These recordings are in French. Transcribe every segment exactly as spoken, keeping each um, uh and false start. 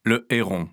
Le héron.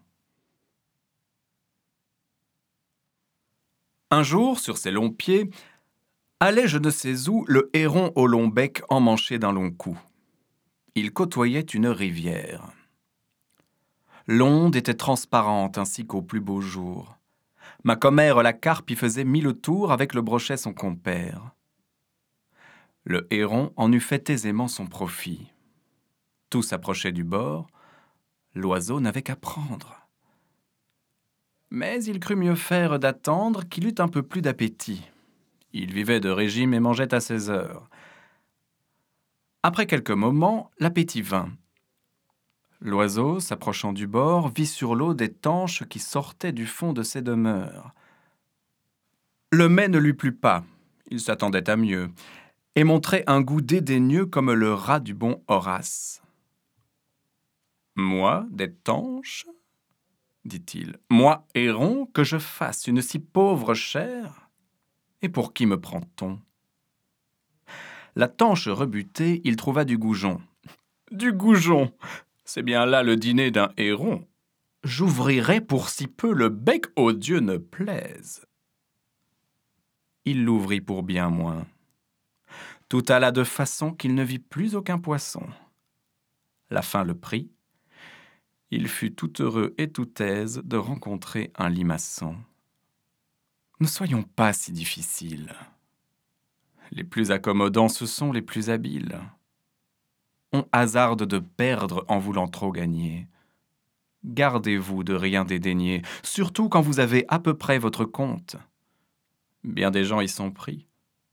Un jour, sur ses longs pieds, allait je ne sais où le héron au long bec emmanché d'un long cou. Il côtoyait une rivière. L'onde était transparente ainsi qu'au plus beau jour. Ma commère la carpe y faisait mille tours avec le brochet son compère. Le héron en eût fait aisément son profit. Tout s'approchait du bord, l'oiseau n'avait qu'à prendre. Mais il crut mieux faire d'attendre qu'il eût un peu plus d'appétit. Il vivait de régime et mangeait à ses heures. Après quelques moments, l'appétit vint. L'oiseau, s'approchant du bord, vit sur l'eau des tanches qui sortaient du fond de ses demeures. Le mets ne lui plut pas, il s'attendait à mieux, et montrait un goût dédaigneux comme le rat du bon Horace. « Moi, des tanches ?» dit-il. « Moi, héron, que je fasse une si pauvre chair ? Et pour qui me prend-on » La tanche rebutée, il trouva du goujon. « Du goujon ! C'est bien là le dîner d'un héron. J'ouvrirai pour si peu le bec, ô Dieu ne plaise. » Il l'ouvrit pour bien moins. Tout alla de façon qu'il ne vit plus aucun poisson. La faim le prit. Il fut tout heureux et tout aise de rencontrer un limaçon. Ne soyons pas si difficiles. Les plus accommodants, ce sont les plus habiles. On hasarde de perdre en voulant trop gagner. Gardez-vous de rien dédaigner, surtout quand vous avez à peu près votre compte. Bien des gens y sont pris.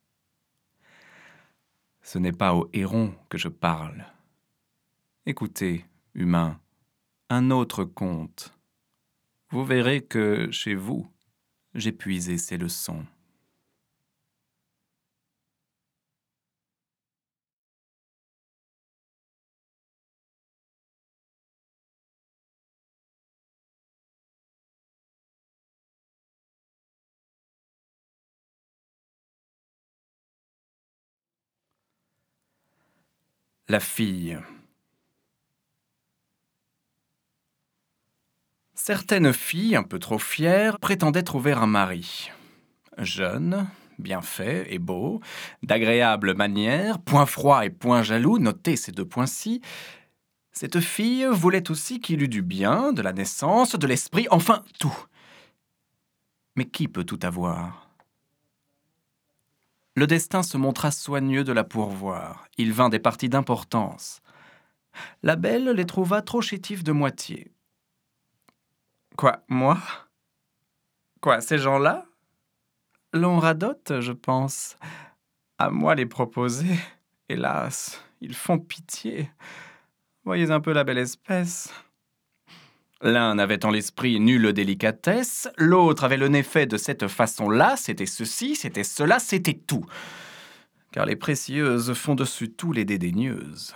Ce n'est pas au héron que je parle. Écoutez, humains, un autre conte. Vous verrez que, chez vous, j'ai puisé ces leçons. La fille. Certaines filles, un peu trop fières, prétendaient trouver un mari. Jeune, bien fait et beau, d'agréables manières, point froid et point jaloux, notez ces deux points-ci, cette fille voulait aussi qu'il eût du bien, de la naissance, de l'esprit, enfin tout. Mais qui peut tout avoir ? Le destin se montra soigneux de la pourvoir. Il vint des partis d'importance. La belle les trouva trop chétifs de moitié. Quoi, moi ? Quoi, ces gens-là ? L'on radote, je pense. À moi les proposer. Hélas, ils font pitié. Voyez un peu la belle espèce. L'un n'avait en l'esprit nulle délicatesse, l'autre avait le nez fait de cette façon-là, c'était ceci, c'était cela, c'était tout. Car les précieuses font dessus tout les dédaigneuses.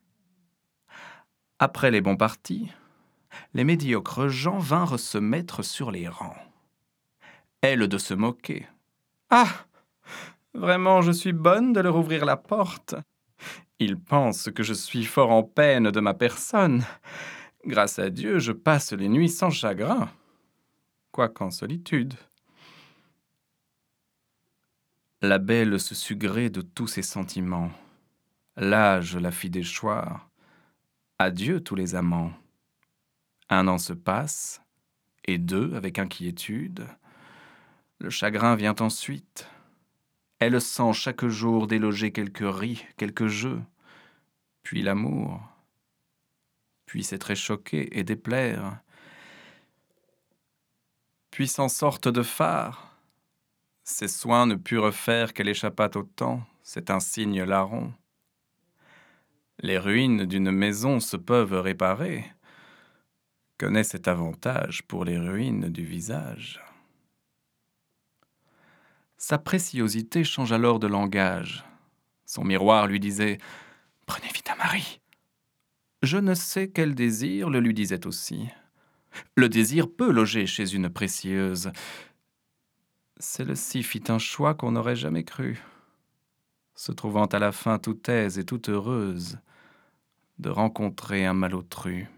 Après les bons partis, les médiocres gens vinrent se mettre sur les rangs. Elle de se moquer. « Ah ! Vraiment, je suis bonne de leur ouvrir la porte. Ils pensent que je suis fort en peine de ma personne. Grâce à Dieu, je passe les nuits sans chagrin, quoiqu'en solitude. » La belle se sut gré de tous ses sentiments. L'âge la fit déchoir. Adieu tous les amants. Un an se passe, et deux avec inquiétude. Le chagrin vient ensuite. Elle sent chaque jour déloger quelques ris, quelques jeux, puis l'amour, puis c'est très choqué et déplaire, puis s'en sortent de phare. Ses soins ne purent faire qu'elle échappât au temps, c'est un signe larron. Les ruines d'une maison se peuvent réparer. Connais cet avantage pour les ruines du visage. Sa préciosité change alors de langage. Son miroir lui disait « Prenez vite un mari ». Je ne sais quel désir le lui disait aussi. Le désir peut loger chez une précieuse. Celle-ci fit un choix qu'on n'aurait jamais cru, se trouvant à la fin tout aise et toute heureuse de rencontrer un malotru.